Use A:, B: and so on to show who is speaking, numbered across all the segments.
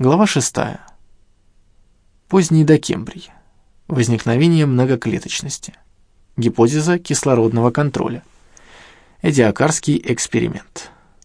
A: Глава 6. Поздний Докембрий. Возникновение многоклеточности. Гипотеза кислородного контроля. Эдиакарский эксперимент.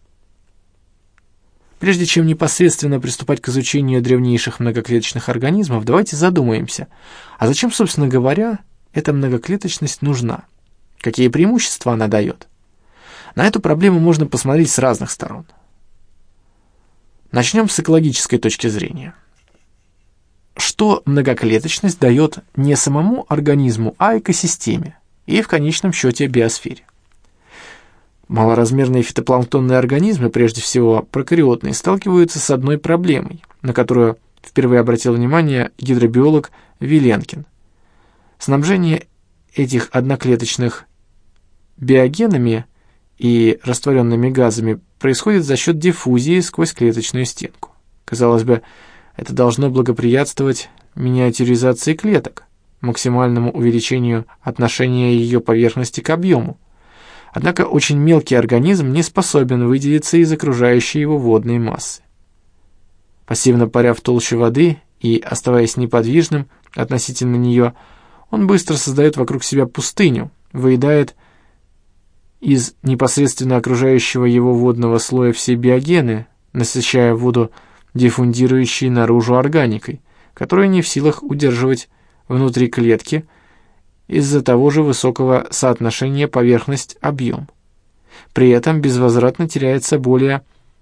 A: Прежде чем непосредственно приступать к изучению древнейших многоклеточных организмов, давайте задумаемся, а зачем, собственно говоря, эта многоклеточность нужна? Какие преимущества она дает? На эту проблему можно посмотреть с разных сторон. Начнем с экологической точки зрения. Что многоклеточность дает не самому организму, а экосистеме и, в конечном счете, биосфере? Малоразмерные фитопланктонные организмы, прежде всего прокариотные, сталкиваются с одной проблемой, на которую впервые обратил внимание гидробиолог Виленкин. Снабжение этих одноклеточных биогенами и растворенными газами происходит за счет диффузии сквозь клеточную стенку. Казалось бы, это должно благоприятствовать миниатюризации клеток, максимальному увеличению отношения ее поверхности к объему. Однако очень мелкий организм не способен выделиться из окружающей его водной массы. Пассивно паря в толще воды и оставаясь неподвижным относительно нее, он быстро создает вокруг себя пустыню, выедает из непосредственно окружающего его водного слоя все биогены, насыщая воду диффундирующей наружу органикой, которая не в силах удерживать внутри клетки из-за того же высокого соотношения поверхность-объем. При этом безвозвратно теряется более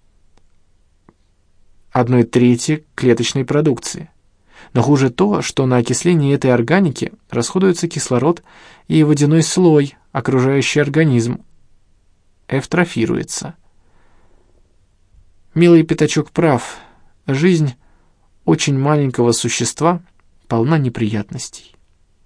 A: 1/3 клеточной продукции. Но хуже то, что на окисление этой органики расходуется кислород и водяной слой, окружающий организм эвтрофируется. Милый пятачок прав. Жизнь очень маленького существа полна неприятностей.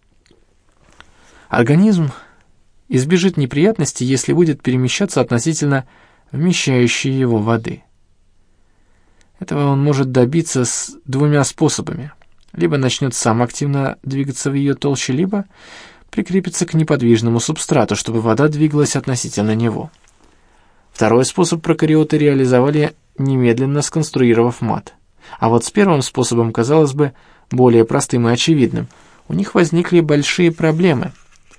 A: Организм избежит неприятностей, если будет перемещаться относительно вмещающей его воды. Этого он может добиться двумя способами. Либо начнет сам активно двигаться в ее толще, либо прикрепится к неподвижному субстрату, чтобы вода двигалась относительно него. Второй способ прокариоты реализовали, немедленно сконструировав мат. А вот с первым способом, казалось бы, более простым и очевидным, у них возникли большие проблемы,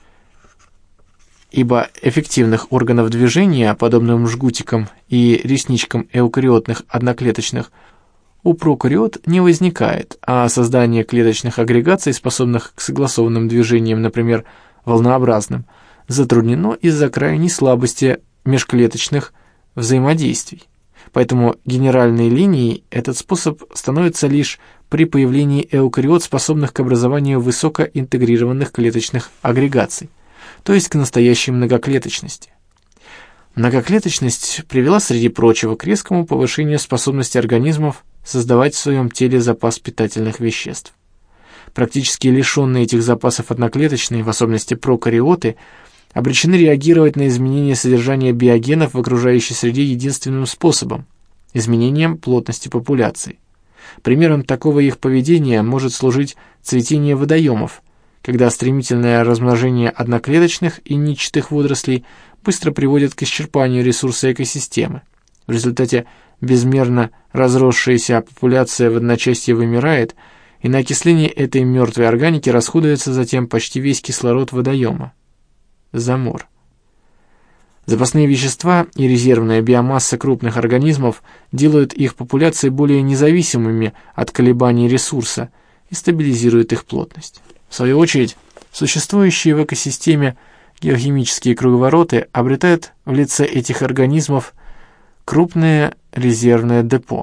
A: ибо эффективных органов движения, подобным жгутикам и ресничкам эукариотных одноклеточных, у прокариот не возникает, а создание клеточных агрегаций, способных к согласованным движениям, например, волнообразным, затруднено из-за крайней слабости межклеточных взаимодействий. Поэтому генеральной линией этот способ становится лишь при появлении эукариот, способных к образованию высокоинтегрированных клеточных агрегаций, то есть к настоящей многоклеточности. Многоклеточность привела, среди прочего, к резкому повышению способности организмов создавать в своем теле запас питательных веществ. Практически лишенные этих запасов одноклеточные, в особенности прокариоты, обречены реагировать на изменение содержания биогенов в окружающей среде единственным способом – изменением плотности популяции. Примером такого их поведения может служить цветение водоемов, когда стремительное размножение одноклеточных и нитчатых водорослей быстро приводит к исчерпанию ресурса экосистемы. В результате безмерно разросшаяся популяция в одночасье вымирает, и на окисление этой мертвой органики расходуется затем почти весь кислород водоема. Замор. Запасные вещества и резервная биомасса крупных организмов делают их популяции более независимыми от колебаний ресурса и стабилизируют их плотность. В свою очередь, существующие в экосистеме геохимические круговороты обретают в лице этих организмов крупное резервное депо,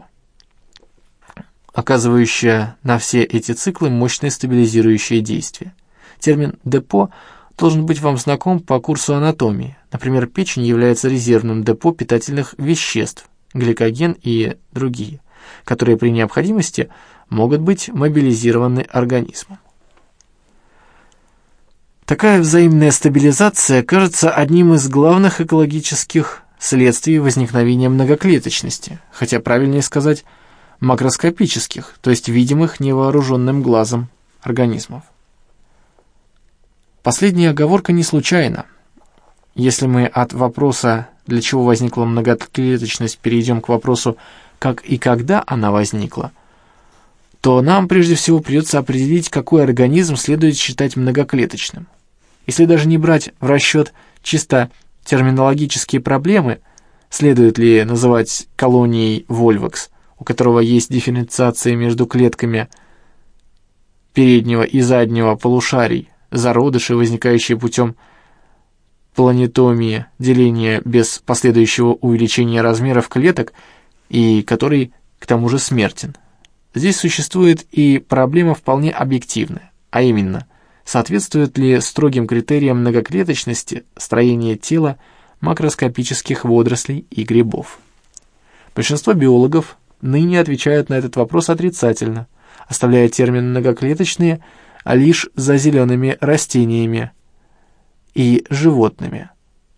A: оказывающее на все эти циклы мощное стабилизирующее действие. Термин «депо» должен быть вам знаком по курсу анатомии. Например, печень является резервным депо питательных веществ, гликоген и другие, которые при необходимости могут быть мобилизированы организмом. Такая взаимная стабилизация кажется одним из главных экологических следствий возникновения многоклеточности, хотя правильнее сказать макроскопических, то есть видимых невооруженным глазом организмов. Последняя оговорка не случайна. Если мы от вопроса, для чего возникла многоклеточность, перейдем к вопросу, как и когда она возникла, то нам прежде всего придется определить, какой организм следует считать многоклеточным. Если даже не брать в расчет чисто терминологические проблемы, следует ли называть колонией Вольвакс, у которого есть дифференциация между клетками переднего и заднего полушарий, зародыши, возникающие путем планетомии, деления без последующего увеличения размеров клеток, и который, к тому же, смертен. Здесь существует и проблема вполне объективная, а именно, соответствует ли строгим критериям многоклеточности строение тела макроскопических водорослей и грибов. Большинство биологов ныне отвечают на этот вопрос отрицательно, оставляя термин «многоклеточные» лишь за зелеными растениями и животными.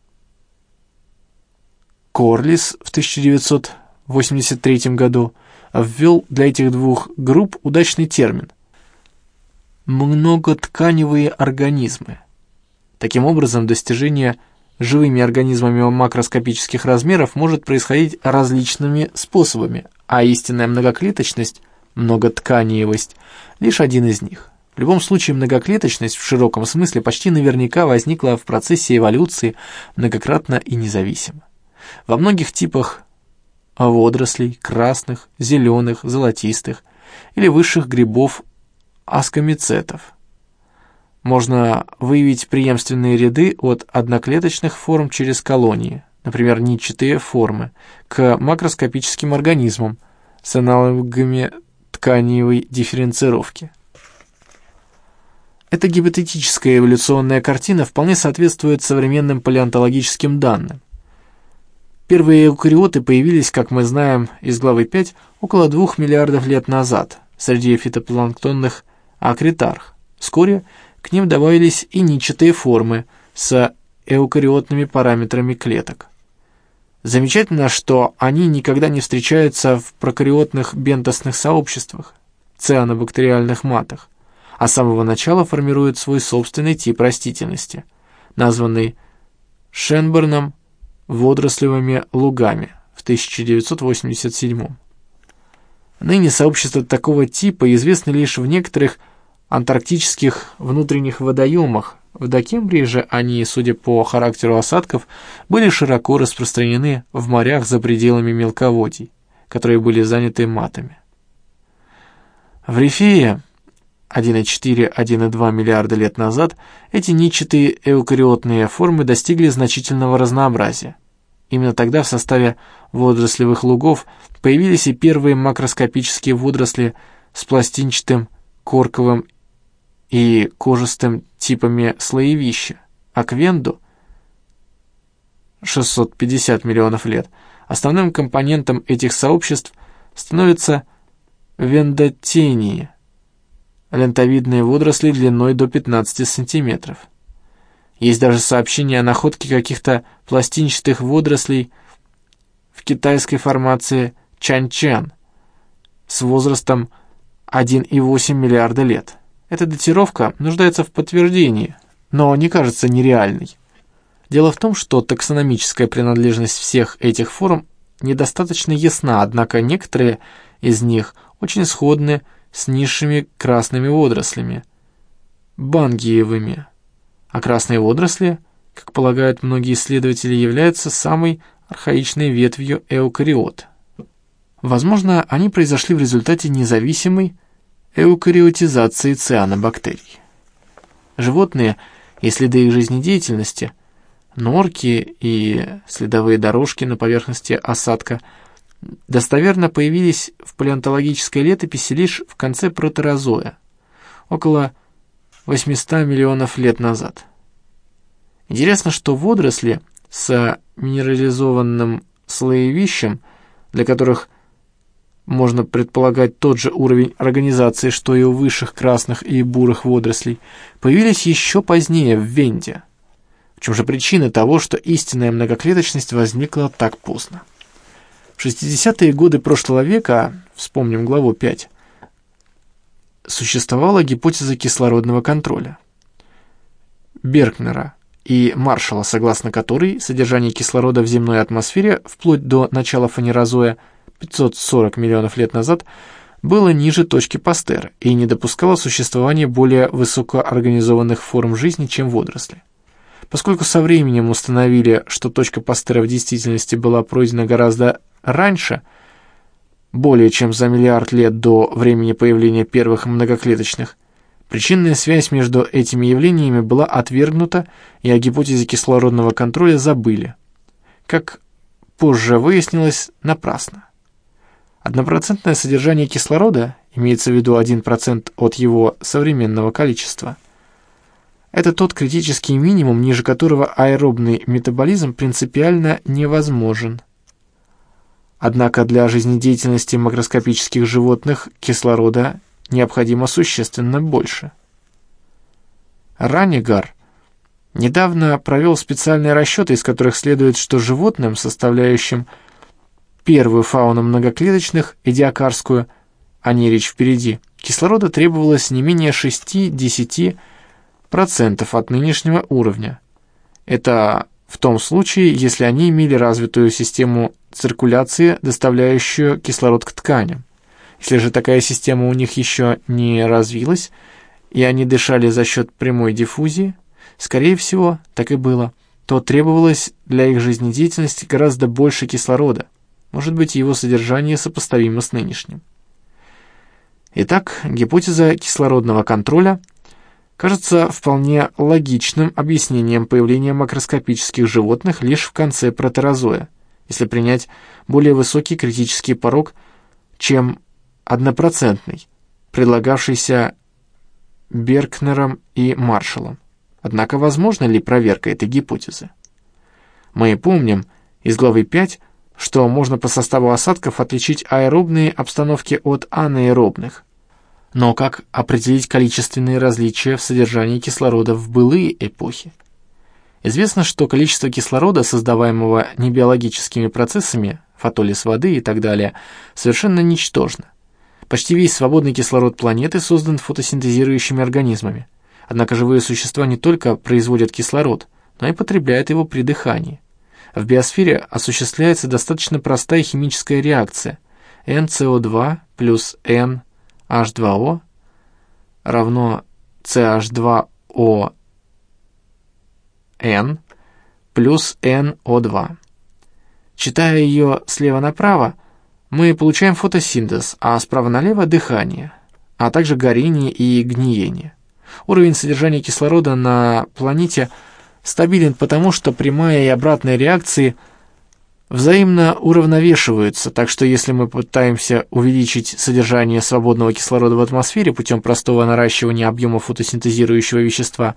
A: Корлис в 1983 году ввел для этих двух групп удачный термин «многотканевые организмы». Таким образом, достижение живыми организмами макроскопических размеров может происходить различными способами, а истинная многоклеточность, многотканиевость – лишь один из них. В любом случае, многоклеточность в широком смысле почти наверняка возникла в процессе эволюции многократно и независимо. Во многих типах водорослей, красных, зеленых, золотистых или высших грибов аскомицетов, можно выявить преемственные ряды от одноклеточных форм через колонии, например, нитчатые формы, к макроскопическим организмам с аналогами тканевой дифференцировки. Эта гипотетическая эволюционная картина вполне соответствует современным палеонтологическим данным. Первые эукариоты появились, как мы знаем из главы 5, около 2 миллиардов лет назад среди фитопланктонных акритарх. Вскоре к ним добавились и нитчатые формы с эукариотными параметрами клеток. Замечательно, что они никогда не встречаются в прокариотных бентосных сообществах, цианобактериальных матах, а с самого начала формируют свой собственный тип растительности, названный Шенберном водорослевыми лугами в 1987. Ныне сообщества такого типа известны лишь в некоторых антарктических внутренних водоемах. В Докембрии же они, судя по характеру осадков, были широко распространены в морях за пределами мелководий, которые были заняты матами. В Рифее 1,4–1,2 миллиарда лет назад эти нитчатые эукариотные формы достигли значительного разнообразия. Именно тогда в составе водорослевых лугов появились и первые макроскопические водоросли с пластинчатым, корковым и кожистым типами слоевища. Аквенду 650 миллионов лет. Основным компонентом этих сообществ становятся вендотении, лентовидные водоросли длиной до 15 сантиметров. Есть даже сообщения о находке каких-то пластинчатых водорослей в китайской формации Чанчэн с возрастом 1,8 миллиарда лет. Эта датировка нуждается в подтверждении, но не кажется нереальной. Дело в том, что таксономическая принадлежность всех этих форм недостаточно ясна, однако некоторые из них очень сходны с низшими красными водорослями, бангиевыми, а красные водоросли, как полагают многие исследователи, являются самой архаичной ветвью эукариот. Возможно, они произошли в результате независимой эукариотизации цианобактерий. Животные и следы их жизнедеятельности, норки и следовые дорожки на поверхности осадка достоверно появились в палеонтологической летописи лишь в конце протерозоя, около 800 миллионов лет назад. Интересно, что водоросли с минерализованным слоевищем, для которых можно предполагать тот же уровень организации, что и у высших красных и бурых водорослей, появились еще позднее в Венде. В чем же причина того, что истинная многоклеточность возникла так поздно? В 60-е годы прошлого века, вспомним главу 5, существовала гипотеза кислородного контроля Беркнера и Маршалла, согласно которой содержание кислорода в земной атмосфере вплоть до начала фанерозоя 540 миллионов лет назад было ниже точки Пастера и не допускало существования более высокоорганизованных форм жизни, чем водоросли. Поскольку со временем установили, что точка Пастера в действительности была пройдена гораздо раньше, более чем за миллиард лет до времени появления первых многоклеточных, причинная связь между этими явлениями была отвергнута, и о гипотезе кислородного контроля забыли. Как позже выяснилось, напрасно. 1% содержание кислорода, имеется в виду 1% от его современного количества, это тот критический минимум, ниже которого аэробный метаболизм принципиально невозможен. Однако для жизнедеятельности макроскопических животных кислорода необходимо существенно больше. Раннигар недавно провел специальные расчеты, из которых следует, что животным, составляющим первую фауну многоклеточных, эдиакарскую, а не речь впереди, кислорода требовалось не менее 6-10% от нынешнего уровня. Это в том случае, если они имели развитую систему циркуляции, доставляющую кислород к тканям. Если же такая система у них еще не развилась, и они дышали за счет прямой диффузии, скорее всего, так и было, то требовалось для их жизнедеятельности гораздо больше кислорода. Может быть, его содержание сопоставимо с нынешним. Итак, гипотеза кислородного контроля кажется вполне логичным объяснением появления макроскопических животных лишь в конце протерозоя, если принять более высокий критический порог, чем 1%, предлагавшийся Беркнером и Маршаллом. Однако возможна ли проверка этой гипотезы? Мы помним из главы 5, что можно по составу осадков отличить аэробные обстановки от анаэробных. Но как определить количественные различия в содержании кислорода в былые эпохи? Известно, что количество кислорода, создаваемого небиологическими процессами, фотолиз воды и так далее, совершенно ничтожно. Почти весь свободный кислород планеты создан фотосинтезирующими организмами. Однако живые существа не только производят кислород, но и потребляют его при дыхании. В биосфере осуществляется достаточно простая химическая реакция. NCO2 плюс NH2O равно CH2ON плюс NO2. Читая ее слева направо, мы получаем фотосинтез, а справа налево – дыхание, а также горение и гниение. Уровень содержания кислорода на планете стабилен потому, что прямая и обратная реакции взаимно уравновешиваются, так что если мы пытаемся увеличить содержание свободного кислорода в атмосфере путем простого наращивания объема фотосинтезирующего вещества,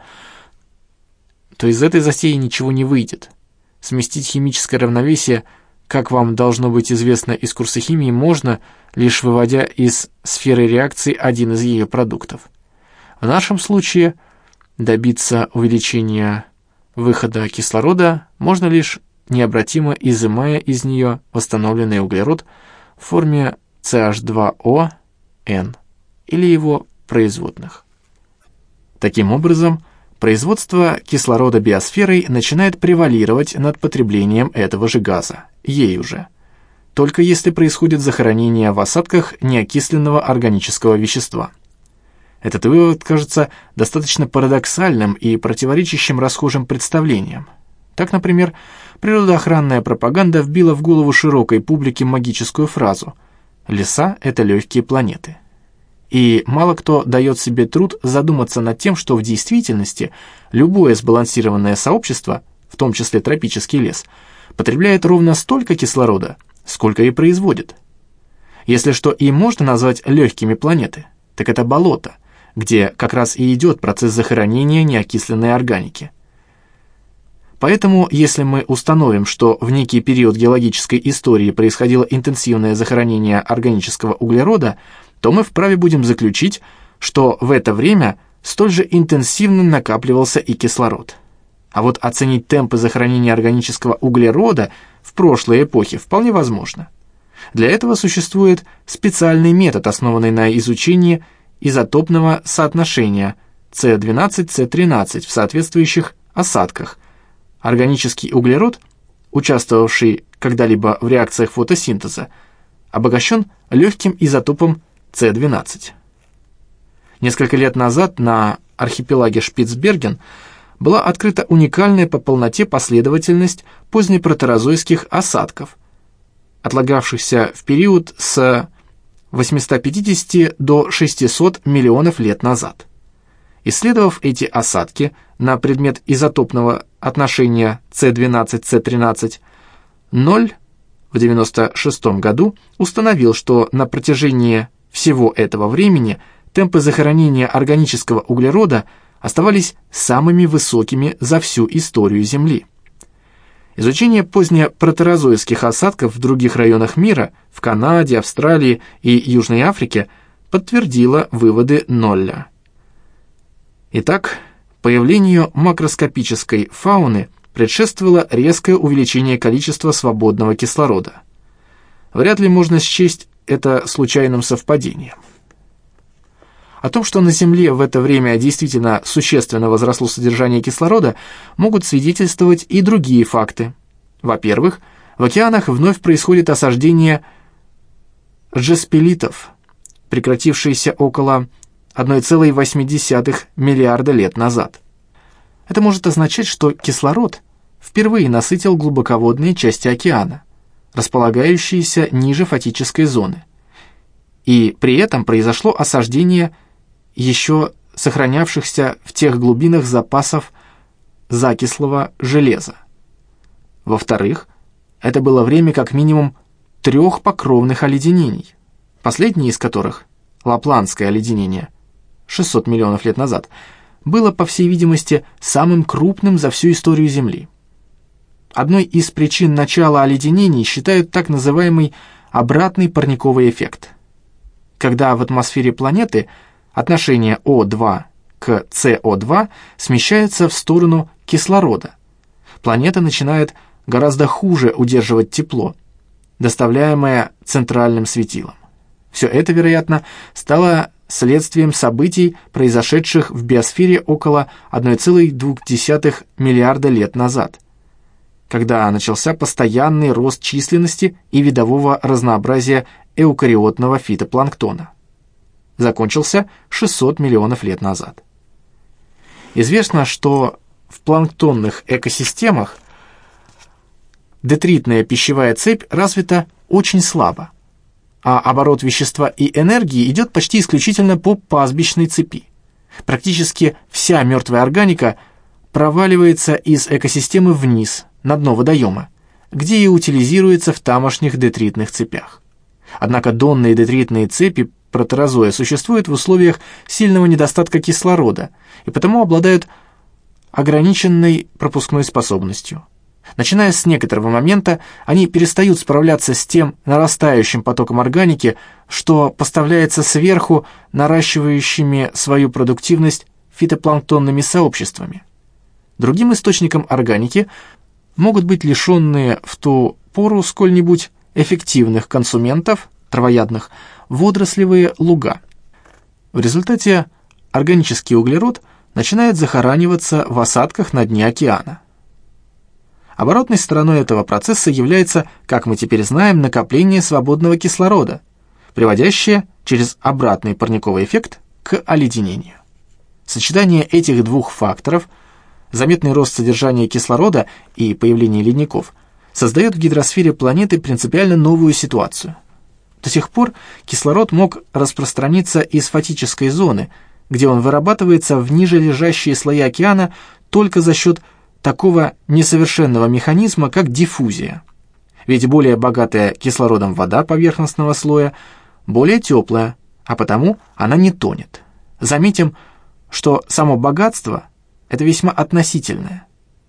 A: то из этой затеи ничего не выйдет. Сместить химическое равновесие, как вам должно быть известно из курса химии, можно, лишь выводя из сферы реакции один из ее продуктов. В нашем случае добиться увеличения выхода кислорода можно лишь необратимо изымая из нее восстановленный углерод в форме CH2ON или его производных. Таким образом, производство кислорода биосферой начинает превалировать над потреблением этого же газа, ею же, только если происходит захоронение в осадках неокисленного органического вещества. Этот вывод кажется достаточно парадоксальным и противоречащим расхожим представлениям. Так, например, природоохранная пропаганда вбила в голову широкой публике магическую фразу «Леса — это легкие планеты». И мало кто дает себе труд задуматься над тем, что в действительности любое сбалансированное сообщество, в том числе тропический лес, потребляет ровно столько кислорода, сколько и производит. Если что и можно назвать легкими планеты, так это болото, где как раз и идет процесс захоронения неокисленной органики. Поэтому, если мы установим, что в некий период геологической истории происходило интенсивное захоронение органического углерода, то мы вправе будем заключить, что в это время столь же интенсивно накапливался и кислород. А вот оценить темпы захоронения органического углерода в прошлой эпохе вполне возможно. Для этого существует специальный метод, основанный на изучении изотопного соотношения С12-С13 в соответствующих осадках. Органический углерод, участвовавший когда-либо в реакциях фотосинтеза, обогащен легким изотопом С12. Несколько лет назад на архипелаге Шпицберген была открыта уникальная по полноте последовательность позднепротерозойских осадков, отлагавшихся в период с 850 до 600 миллионов лет назад. Исследовав эти осадки на предмет изотопного отношения С12-С13, Ноль в 1996 году установил, что на протяжении всего этого времени темпы захоронения органического углерода оставались самыми высокими за всю историю Земли. Изучение позднепротерозойских осадков в других районах мира, в Канаде, Австралии и Южной Африке, подтвердило выводы Нолля. Итак, появлению макроскопической фауны предшествовало резкое увеличение количества свободного кислорода. Вряд ли можно счесть это случайным совпадением. О том, что на Земле в это время действительно существенно возросло содержание кислорода, могут свидетельствовать и другие факты. Во-первых, в океанах вновь происходит осаждение джеспелитов, прекратившееся около 1,8 миллиарда лет назад. Это может означать, что кислород впервые насытил глубоководные части океана, располагающиеся ниже фотической зоны, и при этом произошло осаждение еще сохранявшихся в тех глубинах запасов закислого железа. Во-вторых, это было время как минимум 3 покровных оледенений, последнее из которых, Лапландское оледенение, 600 миллионов лет назад, было, по всей видимости, самым крупным за всю историю Земли. Одной из причин начала оледенений считают так называемый обратный парниковый эффект, когда в атмосфере планеты отношение О2 к СО2 смещается в сторону кислорода. Планета начинает гораздо хуже удерживать тепло, доставляемое центральным светилом. Все это, вероятно, стало следствием событий, произошедших в биосфере около 1,2 миллиарда лет назад, когда начался постоянный рост численности и видового разнообразия эукариотного фитопланктона. Закончился 600 миллионов лет назад. Известно, что в планктонных экосистемах детритная пищевая цепь развита очень слабо, а оборот вещества и энергии идет почти исключительно по пастбищной цепи. Практически вся мертвая органика проваливается из экосистемы вниз, на дно водоема, где и утилизируется в тамошних детритных цепях. Однако донные детритные цепи протерозоя существуют в условиях сильного недостатка кислорода и потому обладают ограниченной пропускной способностью. Начиная с некоторого момента, они перестают справляться с тем нарастающим потоком органики, что поставляется сверху наращивающими свою продуктивность фитопланктонными сообществами. Другим источником органики могут быть лишенные в ту пору сколь-нибудь эффективных консументов, травоядных, водорослевые луга. В результате органический углерод начинает захораниваться в осадках на дне океана. Оборотной стороной этого процесса является, как мы теперь знаем, накопление свободного кислорода, приводящее через обратный парниковый эффект к оледенению. Сочетание этих двух факторов, заметный рост содержания кислорода и появление ледников, создает в гидросфере планеты принципиально новую ситуацию. До сих пор кислород мог распространиться из фотической зоны, где он вырабатывается в ниже лежащие слои океана только за счет такого несовершенного механизма, как диффузия. Ведь более богатая кислородом вода поверхностного слоя более теплая, а потому она не тонет. Заметим, что само богатство – это весьма относительное,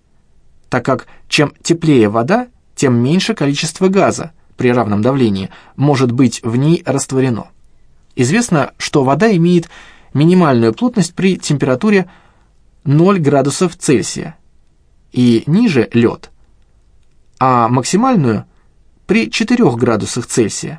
A: так как чем теплее вода, тем меньше количество газа при равном давлении может быть в ней растворено. Известно, что вода имеет минимальную плотность при температуре 0 градусов Цельсия и ниже лед, а максимальную при 4 градусах Цельсия.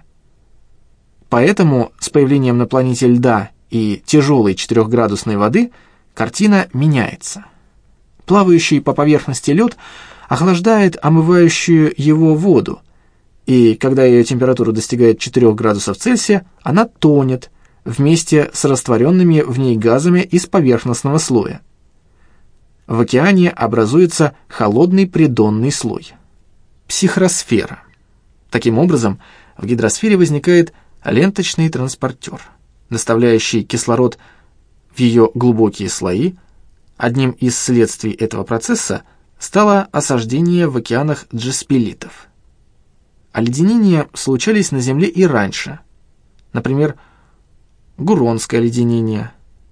A: Поэтому с появлением на планете льда и тяжелой 4-градусной воды картина меняется. Плавающий по поверхности лед охлаждает омывающую его воду, и когда ее температура достигает 4 градусов Цельсия, она тонет, вместе с растворенными в ней газами из поверхностного слоя. В океане образуется холодный придонный слой – психросфера. Таким образом, в гидросфере возникает ленточный транспортер, доставляющий кислород в ее глубокие слои. Одним из следствий этого процесса стало осаждение в океанах джеспелитов. Оледенения случались на Земле и раньше. Например, Гуронское оледенение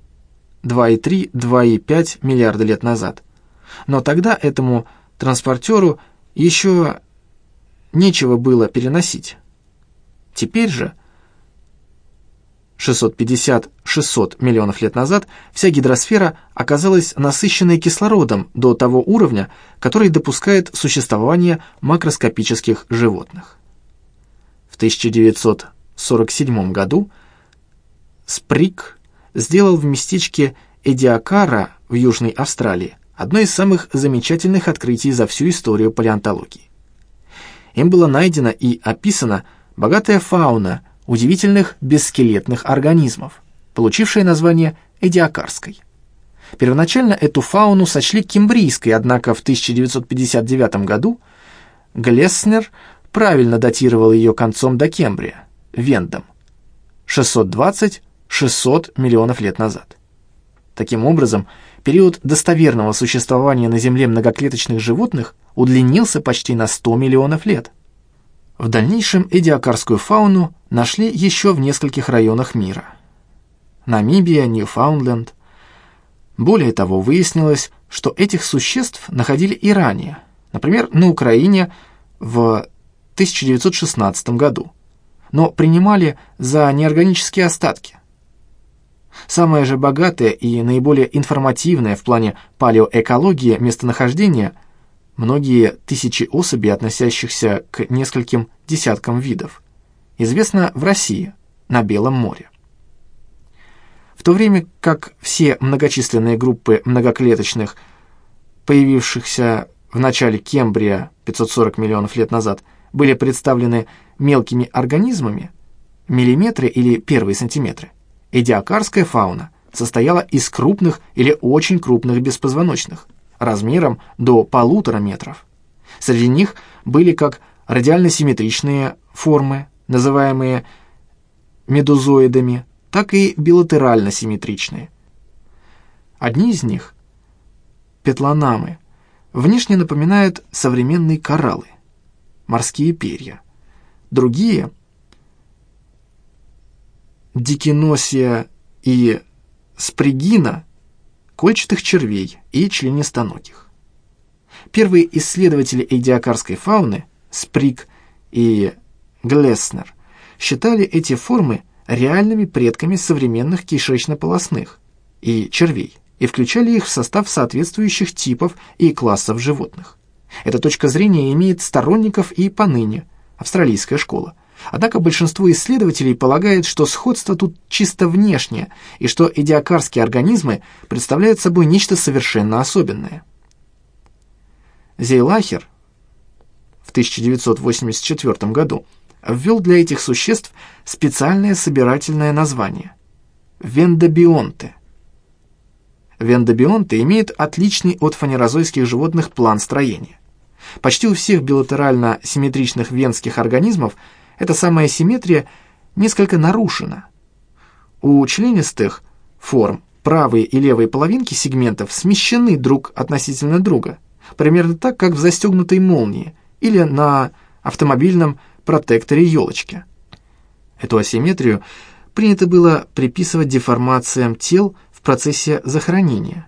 A: 2,3–2,5 миллиарда лет назад. Но тогда этому транспортеру еще нечего было переносить. Теперь же, 650–600 миллионов лет назад, вся гидросфера оказалась насыщенной кислородом до того уровня, который допускает существование макроскопических животных. В 1947 году Сприк сделал в местечке Эдиакара в Южной Австралии одно из самых замечательных открытий за всю историю палеонтологии. Им была найдена и описана богатая фауна удивительных бесскелетных организмов, получившая название эдиакарской. Первоначально эту фауну сочли кембрийской, однако в 1959 году Глеснер правильно датировал ее концом Докембрия, Вендом, 620–600 миллионов лет назад. Таким образом, период достоверного существования на Земле многоклеточных животных удлинился почти на 100 миллионов лет. В дальнейшем эдиакарскую фауну нашли еще в нескольких районах мира. Намибия, Ньюфаундленд. Более того, выяснилось, что этих существ находили и ранее, например, на Украине в 1916 году, но принимали за неорганические остатки. Самое же богатое и наиболее информативное в плане палеоэкологии местонахождение – многие тысячи особей, относящихся к нескольким десяткам видов, известно в России, на Белом море. В то время как все многочисленные группы многоклеточных, появившихся в начале Кембрия 540 миллионов лет назад, были представлены мелкими организмами, миллиметры или первые сантиметры, эдиакарская фауна состояла из крупных или очень крупных беспозвоночных, размером до 1,5 метров. Среди них были как радиально-симметричные формы, называемые медузоидами, так и билатерально-симметричные. Одни из них, петлонамы, внешне напоминают современные кораллы, морские перья. Другие, дикиносия и спригина, кольчатых червей и членистоногих. Первые исследователи эдиакарской фауны, Сприк и Глеснер, считали эти формы реальными предками современных кишечно-полосных и червей и включали их в состав соответствующих типов и классов животных. Эта точка зрения имеет сторонников и поныне, австралийская школа. Однако большинство исследователей полагает, что сходство тут чисто внешнее, и что эдиакарские организмы представляют собой нечто совершенно особенное. Зейлахер в 1984 году ввел для этих существ специальное собирательное название – вендобионты. Вендобионты имеют отличный от фанерозойских животных план строения. Почти у всех билатерально-симметричных венских организмов эта самая симметрия несколько нарушена. У членистых форм правые и левые половинки сегментов смещены друг относительно друга, примерно так, как в застегнутой молнии или на автомобильном протекторе елочки. Эту асимметрию принято было приписывать деформациям тел в процессе захоронения,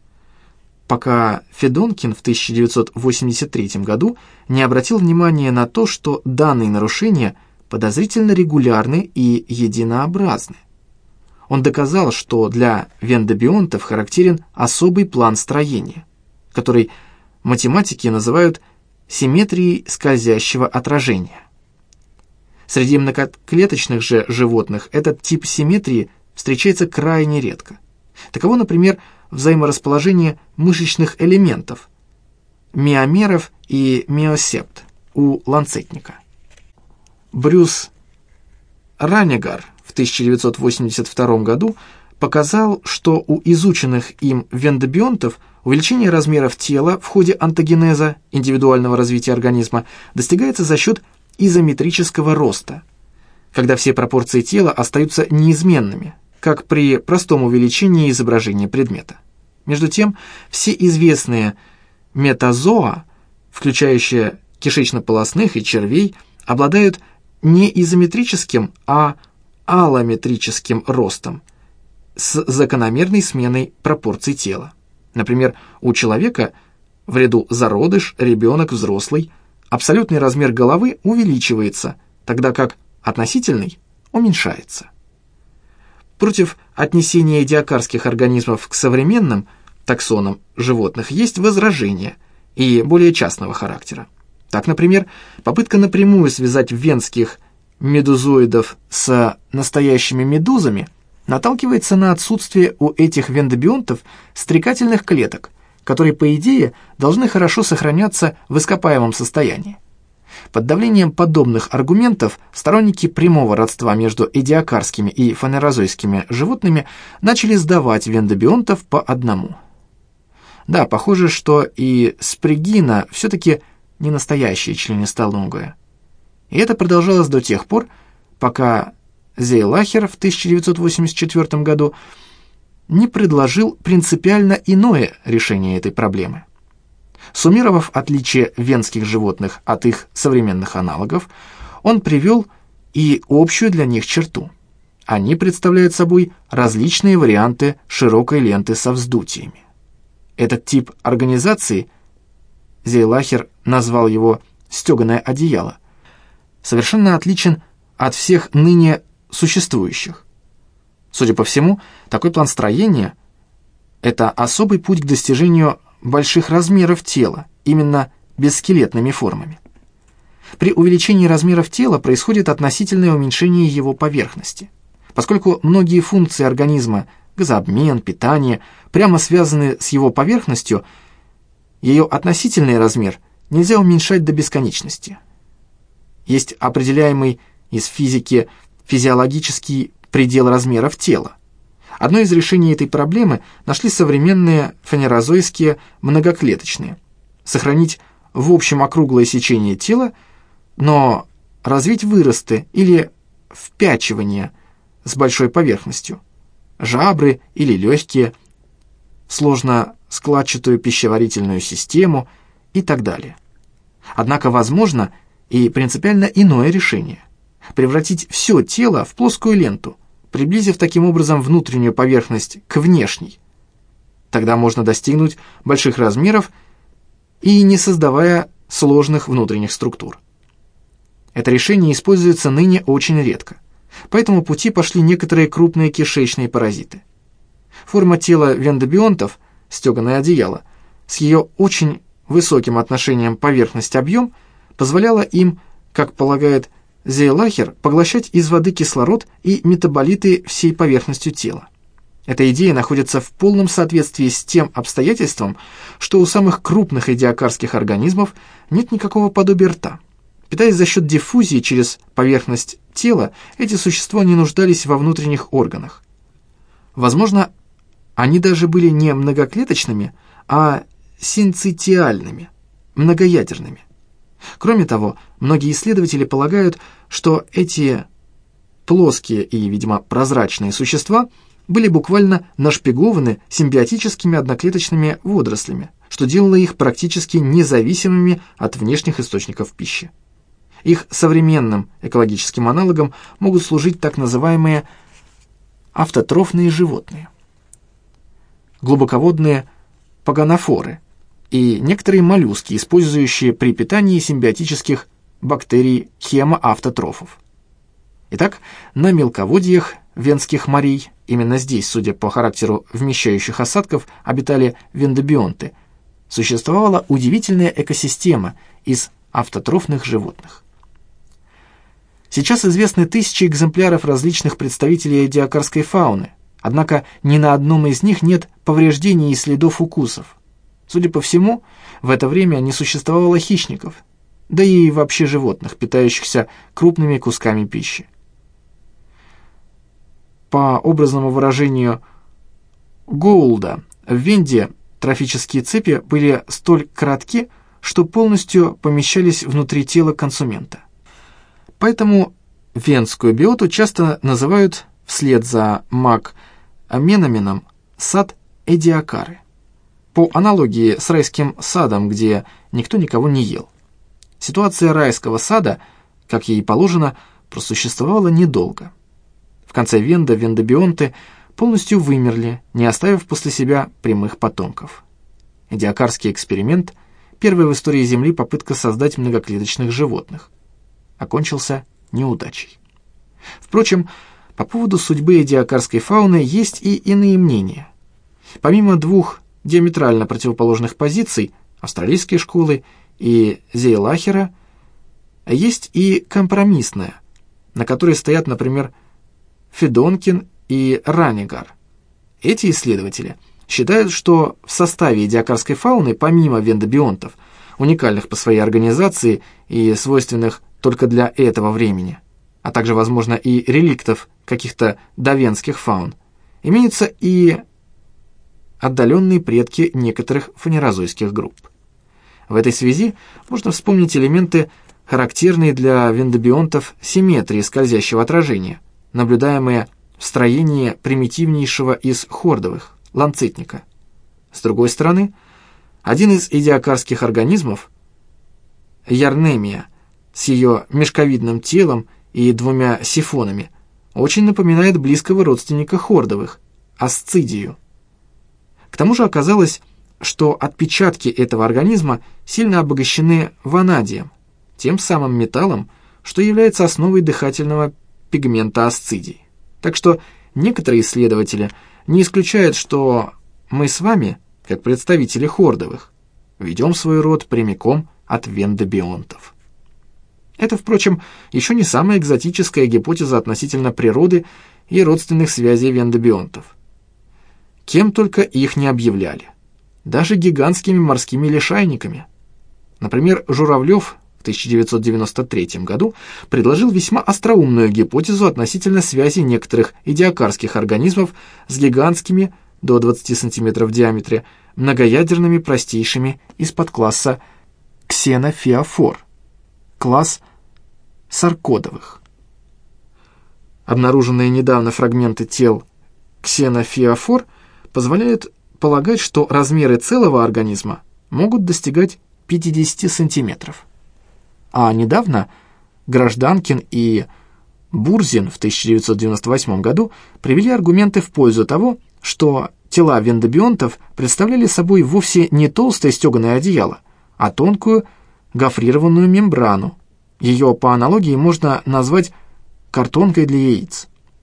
A: пока Федонкин в 1983 году не обратил внимания на то, что данные нарушения подозрительно регулярны и единообразны. Он доказал, что для вендобионтов характерен особый план строения, который математики называют симметрией скользящего отражения. Среди многоклеточных же животных этот тип симметрии встречается крайне редко. Таково, например, взаиморасположение мышечных элементов, миомеров и миосепт у ланцетника. Брюс Раннегар в 1982 году показал, что у изученных им вендобионтов увеличение размеров тела в ходе онтогенеза, индивидуального развития организма, достигается за счет изометрического роста, когда все пропорции тела остаются неизменными, как при простом увеличении изображения предмета. Между тем, все известные метазоа, включающие кишечно-полосных и червей, обладают не изометрическим, а аллометрическим ростом с закономерной сменой пропорций тела. Например, у человека в ряду зародыш, ребенок, взрослый абсолютный размер головы увеличивается, тогда как относительный уменьшается. Против отнесения эдиакарских организмов к современным таксонам животных есть возражения и более частного характера. Так, например, попытка напрямую связать венских медузоидов с настоящими медузами наталкивается на отсутствие у этих вендобионтов стрекательных клеток, которые, по идее, должны хорошо сохраняться в ископаемом состоянии. Под давлением подобных аргументов сторонники прямого родства между эдиакарскими и фанерозойскими животными начали сдавать вендобионтов по одному. Да, похоже, что и спригина все-таки не настоящая членистоногая. И это продолжалось до тех пор, пока Зейлахер в 1984 году не предложил принципиально иное решение этой проблемы. Суммировав отличия венских животных от их современных аналогов, он привел и общую для них черту. Они представляют собой различные варианты широкой ленты со вздутиями. Этот тип организации, Зейлахер назвал его «стеганое одеяло», совершенно отличен от всех ныне существующих. Судя по всему, такой план строения – это особый путь к достижению больших размеров тела, именно бесскелетными формами. При увеличении размеров тела происходит относительное уменьшение его поверхности. Поскольку многие функции организма – газообмен, питание – прямо связаны с его поверхностью, ее относительный размер нельзя уменьшать до бесконечности. Есть определяемый из физики физиологический предел размеров тела. Одно из решений этой проблемы нашли современные фанерозойские многоклеточные. Сохранить в общем округлое сечение тела, но развить выросты или впячивания с большой поверхностью, жабры или легкие, сложно складчатую пищеварительную систему и так далее. Однако возможно и принципиально иное решение – превратить все тело в плоскую ленту, приблизив таким образом внутреннюю поверхность к внешней. Тогда можно достигнуть больших размеров и не создавая сложных внутренних структур. Это решение используется ныне очень редко. По этому пути пошли некоторые крупные кишечные паразиты. Форма тела вендобионтов, стеганое одеяло, с ее очень высоким отношением поверхность-объем позволяла им, как полагает Зейлахер, поглощать из воды кислород и метаболиты всей поверхностью тела. Эта идея находится в полном соответствии с тем обстоятельством, что у самых крупных эдиакарских организмов нет никакого подобия рта. Питаясь за счет диффузии через поверхность тела, эти существа не нуждались во внутренних органах. Возможно, они даже были не многоклеточными, а синцитиальными, многоядерными. Кроме того, многие исследователи полагают, что эти плоские и, видимо, прозрачные существа были буквально нашпигованы симбиотическими одноклеточными водорослями, что делало их практически независимыми от внешних источников пищи. Их современным экологическим аналогом могут служить так называемые автотрофные животные, глубоководные паганофоры и некоторые моллюски, использующие при питании симбиотических бактерий хемоавтотрофов. Итак, на мелководьях Венских морей, именно здесь, судя по характеру вмещающих осадков, обитали вендобионты, существовала удивительная экосистема из автотрофных животных. Сейчас известны тысячи экземпляров различных представителей эдиакарской фауны, однако ни на одном из них нет повреждений и следов укусов. Судя по всему, в это время не существовало хищников, да и вообще животных, питающихся крупными кусками пищи. По образному выражению Гоулда, в Венде трофические цепи были столь коротки, что полностью помещались внутри тела консумента. Поэтому венскую биоту часто называют, вслед за Мак-Менаменом, сад Эдиакары, по аналогии с райским садом, где никто никого не ел. Ситуация райского сада, как ей положено, просуществовала недолго. В конце Венда вендобионты полностью вымерли, не оставив после себя прямых потомков. Эдиакарский эксперимент – первая в истории Земли попытка создать многоклеточных животных. Окончился неудачей. Впрочем, по поводу судьбы эдиакарской фауны есть и иные мнения. Помимо двух диаметрально противоположных позиций – австралийской школы и Зейлахера, есть и компромиссная, на которой стоят, например, Федонкин и Ранигар. Эти исследователи считают, что в составе эдиакарской фауны, помимо вендобионтов, уникальных по своей организации и свойственных только для этого времени, а также, возможно, и реликтов каких-то довенских фаун, имеются и отдаленные предки некоторых фанерозойских групп. В этой связи можно вспомнить элементы, характерные для вендобионтов симметрии скользящего отражения, наблюдаемые в строении примитивнейшего из хордовых – ланцетника. С другой стороны, один из эдиакарских организмов – Ярнемия с ее мешковидным телом и двумя сифонами очень напоминает близкого родственника хордовых – асцидию. К тому же оказалось, что отпечатки этого организма сильно обогащены ванадием, тем самым металлом, что является основой дыхательного пигмента асцидий. Так что некоторые исследователи не исключают, что мы с вами, как представители хордовых, ведем свой род прямиком от вендобионтов. Это, впрочем, еще не самая экзотическая гипотеза относительно природы и родственных связей вендобионтов. Кем только их не объявляли. Даже гигантскими морскими лишайниками. Например, Журавлев в 1993 году предложил весьма остроумную гипотезу относительно связи некоторых эдиакарских организмов с гигантскими, до 20 см в диаметре, многоядерными простейшими из подкласса Ксенофиофор, класс саркодовых. Обнаруженные недавно фрагменты тел Ксенофиофор позволяют полагать, что размеры целого организма могут достигать 50 сантиметров. А недавно Гражданкин и Бурзин в 1998 году привели аргументы в пользу того, что тела вендобионтов представляли собой вовсе не толстое стеганое одеяло, а тонкую гофрированную мембрану. Ее по аналогии можно назвать картонкой для яиц.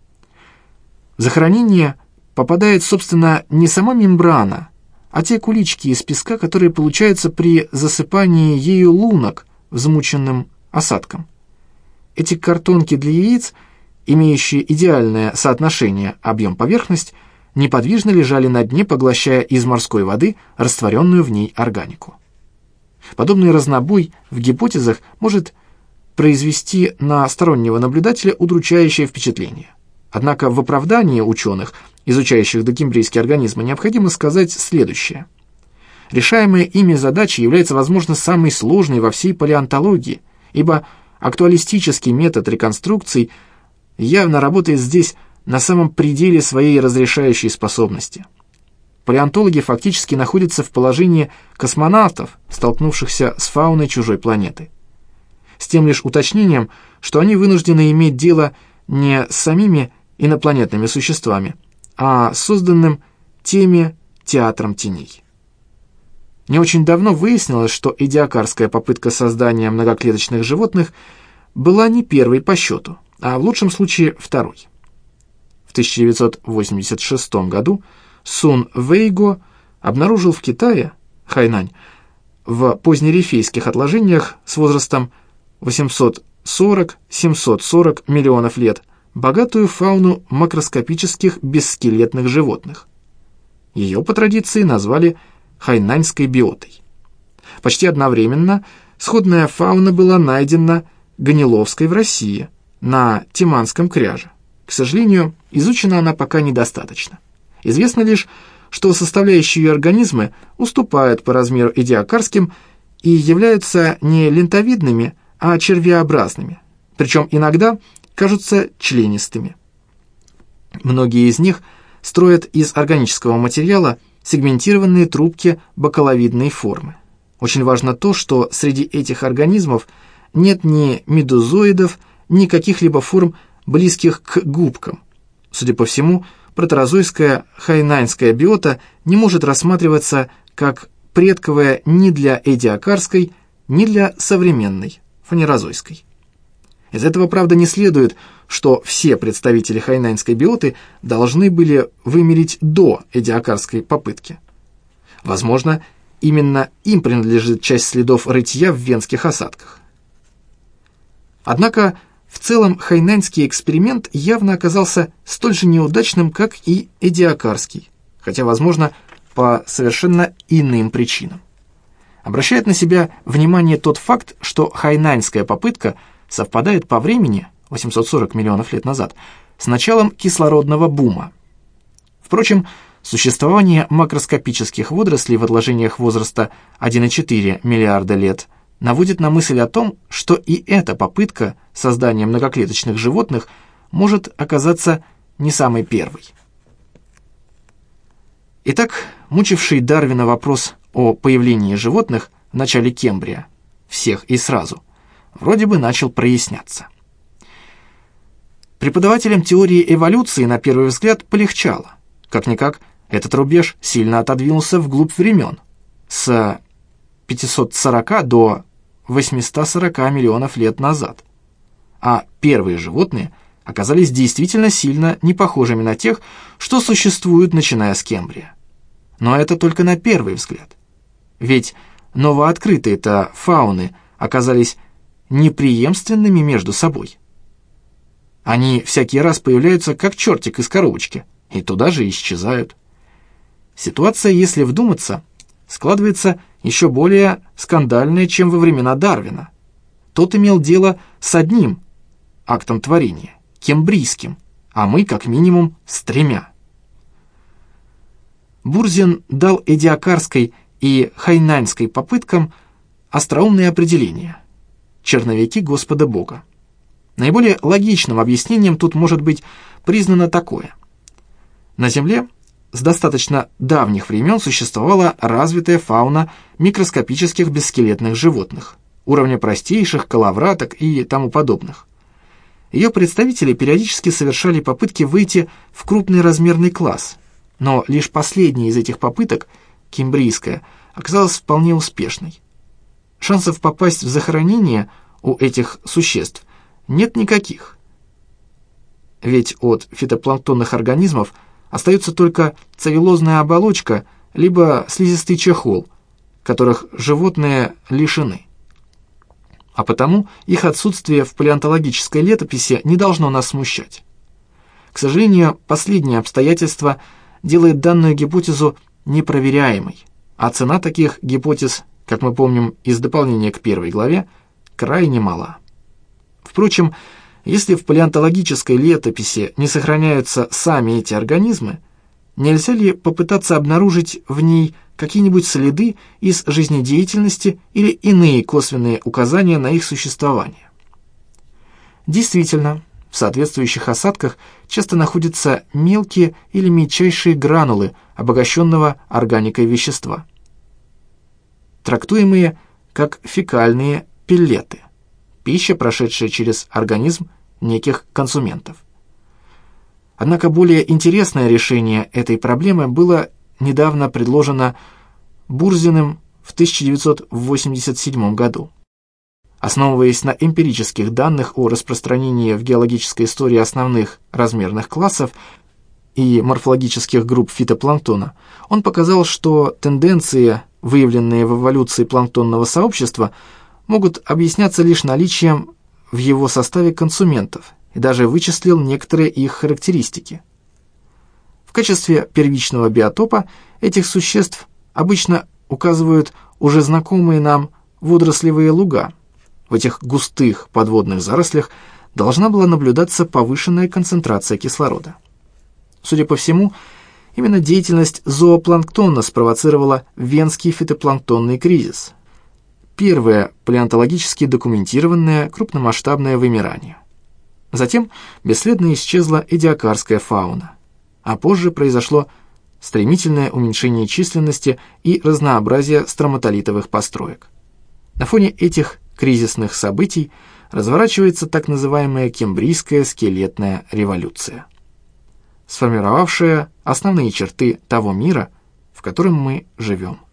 A: В захоронение попадает, собственно, не сама мембрана, а те кулички из песка, которые получаются при засыпании ею лунок взмученным осадком. Эти картонки для яиц, имеющие идеальное соотношение объем-поверхность, неподвижно лежали на дне, поглощая из морской воды растворенную в ней органику. Подобный разнобой в гипотезах может произвести на стороннего наблюдателя удручающее впечатление. Однако в оправдании ученых, изучающих докембрийские организмы, необходимо сказать следующее. Решаемая ими задача является, возможно, самой сложной во всей палеонтологии, ибо актуалистический метод реконструкций явно работает здесь на самом пределе своей разрешающей способности. Палеонтологи фактически находятся в положении космонавтов, столкнувшихся с фауной чужой планеты. С тем лишь уточнением, что они вынуждены иметь дело не с самими инопланетными существами, а с созданным теми театром теней. Не очень давно выяснилось, что эдиакарская попытка создания многоклеточных животных была не первой по счету, а в лучшем случае второй. В 1986 году Сун Вэйго обнаружил в Китае, Хайнань, в позднерифейских отложениях с возрастом 840-740 миллионов лет богатую фауну макроскопических бесскелетных животных. Ее по традиции назвали хайнаньской биотой. Почти одновременно сходная фауна была найдена Ганиловской в России, на Тиманском кряже. К сожалению, изучена она пока недостаточно. Известно лишь, что составляющие ее организмы уступают по размеру эдиакарским и являются не лентовидными, а червеобразными, причем иногда кажутся членистыми. Многие из них строят из органического материала сегментированные трубки бокаловидной формы. Очень важно то, что среди этих организмов нет ни медузоидов, ни каких-либо форм, близких к губкам. Судя по всему, протерозойская хайнаньская биота не может рассматриваться как предковая ни для эдиакарской, ни для современной фанерозойской. Из этого, правда, не следует, что все представители хайнаньской биоты должны были вымереть до эдиакарской попытки. Возможно, именно им принадлежит часть следов рытья в венских осадках. Однако, в целом, хайнаньский эксперимент явно оказался столь же неудачным, как и эдиакарский, хотя, возможно, по совершенно иным причинам. Обращает на себя внимание тот факт, что хайнаньская попытка совпадает по времени, 840 миллионов лет назад, с началом кислородного бума. Впрочем, существование макроскопических водорослей в отложениях возраста 1,4 миллиарда лет наводит на мысль о том, что и эта попытка создания многоклеточных животных может оказаться не самой первой. Итак, мучивший Дарвина вопрос о появлении животных в начале Кембрия, всех и сразу, вроде бы начал проясняться. Преподавателям теории эволюции на первый взгляд полегчало. Как-никак, этот рубеж сильно отодвинулся вглубь времен, с 540 до 840 миллионов лет назад. А первые животные оказались действительно сильно не похожими на тех, что существуют, начиная с Кембрия. Но это только на первый взгляд. Ведь новооткрытые-то фауны оказались непреемственными между собой. Они всякий раз появляются как чертик из коробочки, и туда же исчезают. Ситуация, если вдуматься, складывается еще более скандальная, чем во времена Дарвина. Тот имел дело с одним актом творения, кембрийским, а мы, как минимум, с 3. Бурзин дал эдиакарской и хайнаньской попыткам остроумные определения – черновики Господа Бога. Наиболее логичным объяснением тут может быть признано такое. На Земле с достаточно давних времен существовала развитая фауна микроскопических бесскелетных животных, уровня простейших, коловраток и тому подобных. Ее представители периодически совершали попытки выйти в крупный размерный класс, но лишь последняя из этих попыток, кембрийская, оказалась вполне успешной. Шансов попасть в захоронение у этих существ нет никаких. Ведь от фитопланктонных организмов остается только целлюлозная оболочка либо слизистый чехол, которых животные лишены. А потому их отсутствие в палеонтологической летописи не должно нас смущать. К сожалению, последнее обстоятельство делает данную гипотезу непроверяемой, а цена таких гипотез, как мы помним из дополнения к 1 главе, крайне мала. Впрочем, если в палеонтологической летописи не сохраняются сами эти организмы, нельзя ли попытаться обнаружить в ней какие-нибудь следы из жизнедеятельности или иные косвенные указания на их существование? Действительно, в соответствующих осадках часто находятся мелкие или мельчайшие гранулы обогащенного органикой вещества, трактуемые как фекальные пеллеты, пища, прошедшая через организм неких консументов. Однако более интересное решение этой проблемы было недавно предложено Бурзиным в 1987 году. Основываясь на эмпирических данных о распространении в геологической истории основных размерных классов и морфологических групп фитопланктона, он показал, что тенденции, выявленные в эволюции планктонного сообщества, могут объясняться лишь наличием в его составе консументов, и даже вычислил некоторые их характеристики. В качестве первичного биотопа этих существ обычно указывают уже знакомые нам водорослевые луга. В этих густых подводных зарослях должна была наблюдаться повышенная концентрация кислорода. Судя по всему, именно деятельность зоопланктона спровоцировала Венский фитопланктонный кризис, первое палеонтологически документированное крупномасштабное вымирание. Затем бесследно исчезла эдиакарская фауна, а позже произошло стремительное уменьшение численности и разнообразия строматолитовых построек. На фоне этих кризисных событий разворачивается так называемая Кембрийская скелетная революция, сформировавшая основные черты того мира, в котором мы живем.